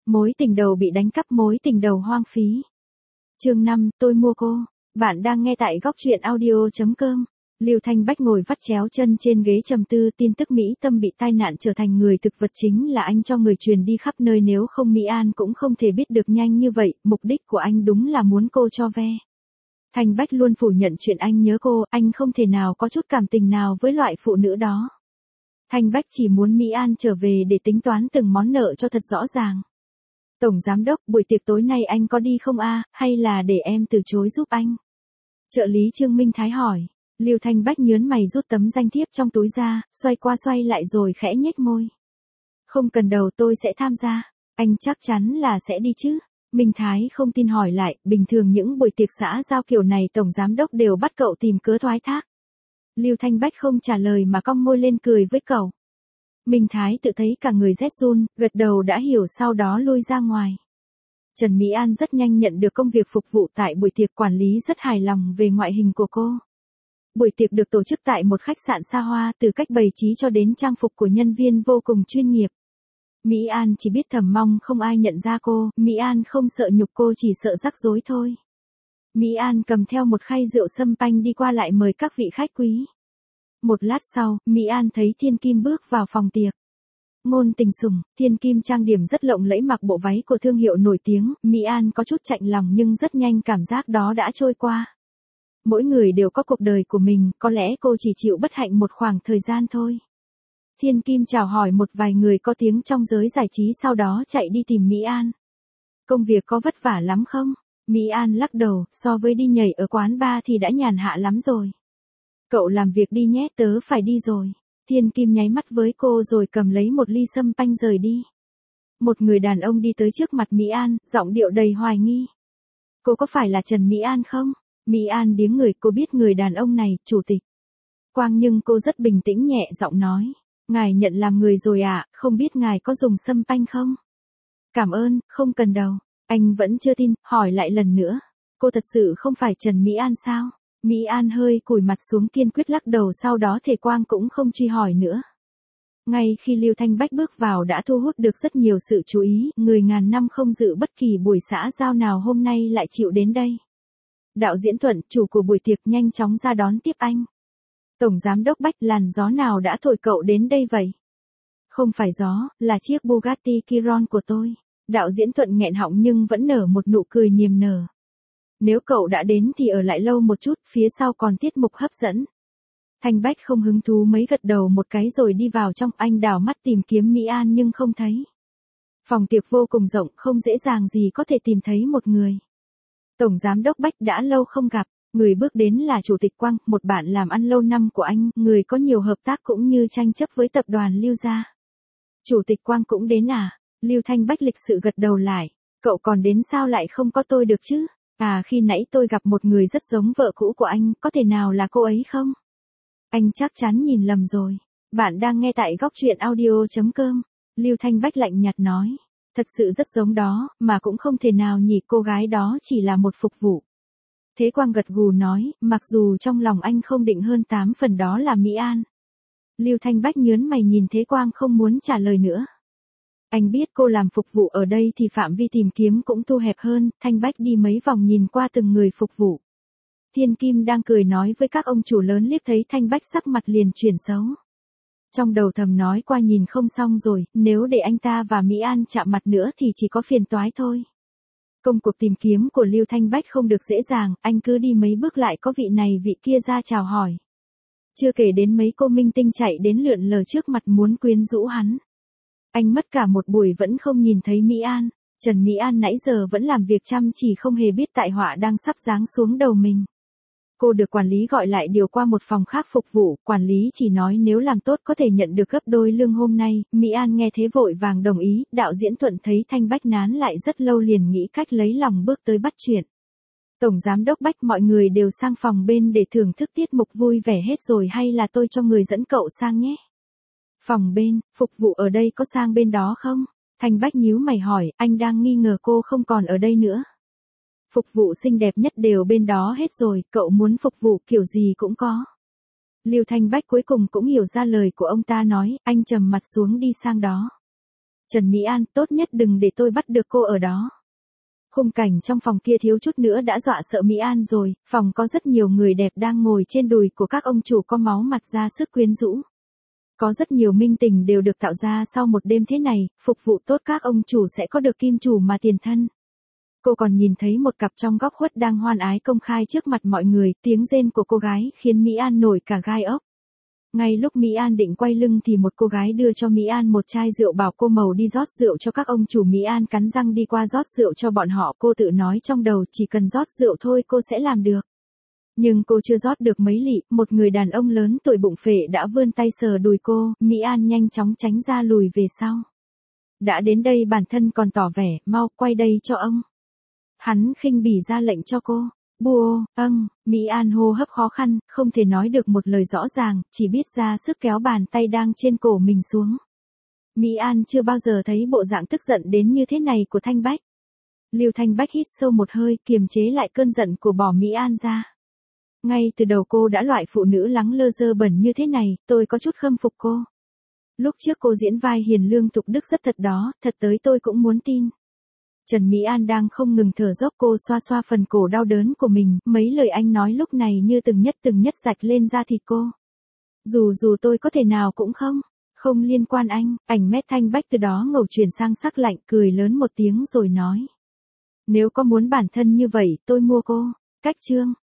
Mối tình đầu bị đánh cắp, mối tình đầu hoang phí. Chương 5, tôi mua cô. Bạn đang nghe tại góc truyện audio.com. Lưu Thanh Bách ngồi vắt chéo chân trên ghế trầm tư, tin tức Mỹ Tâm bị tai nạn trở thành người thực vật chính là anh cho người truyền đi khắp nơi, nếu không Mỹ An cũng không thể biết được nhanh như vậy, mục đích của anh đúng là muốn cô cho ve. Thanh Bách luôn phủ nhận chuyện anh nhớ cô, anh không thể nào có chút cảm tình nào với loại phụ nữ đó. Thanh Bách chỉ muốn Mỹ An trở về để tính toán từng món nợ cho thật rõ ràng. Tổng giám đốc, buổi tiệc tối nay anh có đi không hay là để em từ chối giúp anh? Trợ lý Trương Minh Thái hỏi. Lưu Thanh Bách nhớn mày rút tấm danh thiếp trong túi ra, xoay qua xoay lại rồi khẽ nhếch môi. Không cần đâu, tôi sẽ tham gia. Anh chắc chắn là sẽ đi chứ? Minh Thái không tin hỏi lại, bình thường những buổi tiệc xã giao kiểu này tổng giám đốc đều bắt cậu tìm cớ thoái thác. Lưu Thanh Bách không trả lời mà cong môi lên cười với cậu. Minh Thái tự thấy cả người rét run, gật đầu đã hiểu, sau đó lui ra ngoài. Trần Mỹ An rất nhanh nhận được công việc phục vụ tại buổi tiệc, quản lý rất hài lòng về ngoại hình của cô. Buổi tiệc được tổ chức tại một khách sạn xa hoa, từ cách bày trí cho đến trang phục của nhân viên vô cùng chuyên nghiệp. Mỹ An chỉ biết thầm mong không ai nhận ra cô, Mỹ An không sợ nhục, cô chỉ sợ rắc rối thôi. Mỹ An cầm theo một khay rượu sâm panh đi qua lại mời các vị khách quý. Một lát sau, Mỹ An thấy Thiên Kim bước vào phòng tiệc. Ngôn Tình Sủng, Thiên Kim trang điểm rất lộng lẫy, mặc bộ váy của thương hiệu nổi tiếng, Mỹ An có chút chạnh lòng nhưng rất nhanh cảm giác đó đã trôi qua. Mỗi người đều có cuộc đời của mình, có lẽ cô chỉ chịu bất hạnh một khoảng thời gian thôi. Thiên Kim chào hỏi một vài người có tiếng trong giới giải trí, sau đó chạy đi tìm Mỹ An. Công việc có vất vả lắm không? Mỹ An lắc đầu, so với đi nhảy ở quán bar thì đã nhàn hạ lắm rồi. Cậu làm việc đi nhé, tớ phải đi rồi. Thiên Kim nháy mắt với cô rồi cầm lấy một ly sâm panh rời đi. Một người đàn ông đi tới trước mặt Mỹ An, giọng điệu đầy hoài nghi. Cô có phải là Trần Mỹ An không? Mỹ An điếng người, cô biết người đàn ông này, chủ tịch Quang, nhưng cô rất bình tĩnh nhẹ giọng nói. Ngài nhận làm người rồi không biết ngài có dùng sâm panh không? Cảm ơn, không cần đâu. Anh vẫn chưa tin, hỏi lại lần nữa. Cô thật sự không phải Trần Mỹ An sao? Mỹ An hơi cúi mặt xuống, kiên quyết lắc đầu, sau đó Thể Quang cũng không truy hỏi nữa. Ngay khi Lưu Thanh Bách bước vào đã thu hút được rất nhiều sự chú ý, người ngàn năm không dự bất kỳ buổi xã giao nào hôm nay lại chịu đến đây. Đạo diễn Thuận, chủ của buổi tiệc, nhanh chóng ra đón tiếp anh. Tổng giám đốc Bách, làn gió nào đã thổi cậu đến đây vậy? Không phải gió, là chiếc Bugatti Chiron của tôi. Đạo diễn Thuận nghẹn họng nhưng vẫn nở một nụ cười niềm nở. Nếu cậu đã đến thì ở lại lâu một chút, phía sau còn tiết mục hấp dẫn. Thanh Bách không hứng thú mấy, gật đầu một cái rồi đi vào trong. Anh đảo mắt tìm kiếm Mỹ An nhưng không thấy. Phòng tiệc vô cùng rộng, không dễ dàng gì có thể tìm thấy một người. Tổng giám đốc Bách, đã lâu không gặp. Người bước đến là Chủ tịch Quang, một bạn làm ăn lâu năm của anh, người có nhiều hợp tác cũng như tranh chấp với tập đoàn Lưu gia. Chủ tịch Quang cũng đến Lưu Thanh Bách lịch sự gật đầu lại. Cậu còn đến, sao lại không có tôi được chứ? Khi nãy tôi gặp một người rất giống vợ cũ của anh, có thể nào là cô ấy không? Anh chắc chắn nhìn lầm rồi. Bạn đang nghe tại góc truyện audio.com. Lưu Thanh Bách lạnh nhạt nói. Thật sự rất giống đó, mà cũng không thể nào nhỉ, cô gái đó chỉ là một phục vụ. Thế Quang gật gù nói, mặc dù trong lòng anh không định hơn 8 phần đó là Mỹ An. Lưu Thanh Bách nhớn mày nhìn Thế Quang, không muốn trả lời nữa. Anh biết cô làm phục vụ ở đây thì phạm vi tìm kiếm cũng thu hẹp hơn. Thanh Bách đi mấy vòng nhìn qua từng người phục vụ. Thiên Kim đang cười nói với các ông chủ lớn, liếc thấy Thanh Bách sắc mặt liền chuyển xấu. Trong đầu thầm nói, qua nhìn không xong rồi, nếu để anh ta và Mỹ An chạm mặt nữa thì chỉ có phiền toái thôi. Công cuộc tìm kiếm của Lưu Thanh Bách không được dễ dàng, anh cứ đi mấy bước lại có vị này vị kia ra chào hỏi. Chưa kể đến mấy cô minh tinh chạy đến lượn lờ trước mặt muốn quyến rũ hắn. Anh mất cả một buổi vẫn không nhìn thấy Mỹ An. Trần Mỹ An nãy giờ vẫn làm việc chăm chỉ, không hề biết tai họa đang sắp giáng xuống đầu mình. Cô được quản lý gọi lại điều qua một phòng khác phục vụ, quản lý chỉ nói nếu làm tốt có thể nhận được gấp đôi lương hôm nay. Mỹ An nghe thế vội vàng đồng ý. Đạo diễn Thuận thấy Thanh Bách nán lại rất lâu liền nghĩ cách lấy lòng bước tới bắt chuyện. Tổng giám đốc Bách, mọi người đều sang phòng bên để thưởng thức tiết mục vui vẻ hết rồi hay là tôi cho người dẫn cậu sang nhé? Phòng bên, phục vụ ở đây có sang bên đó không? Thanh Bách nhíu mày hỏi, anh đang nghi ngờ cô không còn ở đây nữa. Phục vụ xinh đẹp nhất đều bên đó hết rồi, cậu muốn phục vụ kiểu gì cũng có. Lưu Thanh Bách cuối cùng cũng hiểu ra lời của ông ta nói, anh trầm mặt xuống đi sang đó. Trần Mỹ An, tốt nhất đừng để tôi bắt được cô ở đó. Khung cảnh trong phòng kia thiếu chút nữa đã dọa sợ Mỹ An rồi, phòng có rất nhiều người đẹp đang ngồi trên đùi của các ông chủ có máu mặt ra sức quyến rũ. Có rất nhiều minh tình đều được tạo ra sau một đêm thế này, phục vụ tốt các ông chủ sẽ có được kim chủ mà tiền thân. Cô còn nhìn thấy một cặp trong góc khuất đang hoan ái công khai trước mặt mọi người, tiếng rên của cô gái khiến Mỹ An nổi cả gai ốc. Ngay lúc Mỹ An định quay lưng thì một cô gái đưa cho Mỹ An một chai rượu bảo cô màu đi rót rượu cho các ông chủ. Mỹ An cắn răng đi qua rót rượu cho bọn họ, cô tự nói trong đầu chỉ cần rót rượu thôi cô sẽ làm được. Nhưng cô chưa rót được mấy lị, một người đàn ông lớn tuổi bụng phệ đã vươn tay sờ đùi cô, Mỹ An nhanh chóng tránh ra lùi về sau. Đã đến đây bản thân còn tỏ vẻ, mau quay đây cho ông. Hắn khinh bỉ ra lệnh cho cô. Bùa, Mỹ An hô hấp khó khăn, không thể nói được một lời rõ ràng, chỉ biết ra sức kéo bàn tay đang trên cổ mình xuống. Mỹ An chưa bao giờ thấy bộ dạng tức giận đến như thế này của Thanh Bách. Lưu Thanh Bách hít sâu một hơi, kiềm chế lại cơn giận của bỏ Mỹ An ra. Ngay từ đầu cô đã loại phụ nữ lắng lơ dơ bẩn như thế này, tôi có chút khâm phục cô. Lúc trước cô diễn vai hiền lương tục đức rất thật đó, thật tới tôi cũng muốn tin. Trần Mỹ An đang không ngừng thở dốc, cô xoa xoa phần cổ đau đớn của mình, mấy lời anh nói lúc này như từng nhất rạch lên da thịt cô. Dù tôi có thể nào cũng không liên quan anh, ảnh mét Thanh Bách từ đó ngầu chuyển sang sắc lạnh, cười lớn một tiếng rồi nói. Nếu có muốn bản thân như vậy, tôi mua cô. Cách chương